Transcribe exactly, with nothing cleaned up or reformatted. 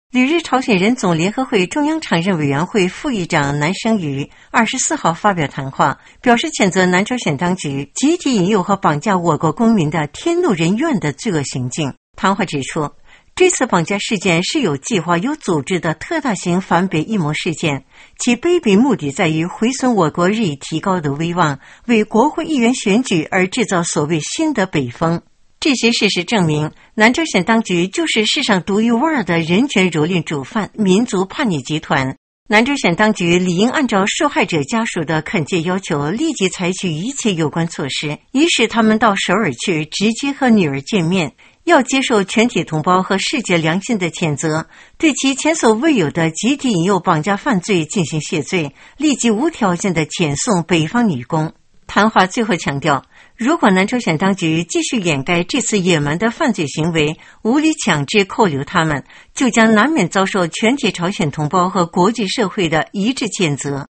旅日朝鲜人总联合会中央常任委员会副议长南生瑜二十四号发表谈话，表示谴责南朝鲜当局集体引诱和绑架我国公民的天怒人怨的罪恶行径。谈话指出，这次绑架事件是有计划、有组织的特大型反北阴谋事件，其卑鄙目的在于毁损我国日益提高的威望，为国会议员选举而制造所谓新的北风。这些事实证明，南朝鲜当局就是世上独一无二的人权蹂躏主犯、民族叛逆集团。南朝鲜当局理应按照受害者家属的恳切要求，立即采取一切有关措施，以使他们到首尔去直接和女儿见面，要接受全体同胞和世界良心的谴责，对其前所未有的集体引诱绑架犯罪进行谢罪，立即无条件的遣送北方女工。谈话最后强调，如果南朝鲜当局继续掩盖这次野蛮的犯罪行为，无理强制扣留他们，就将难免遭受全体朝鲜同胞和国际社会的一致谴责。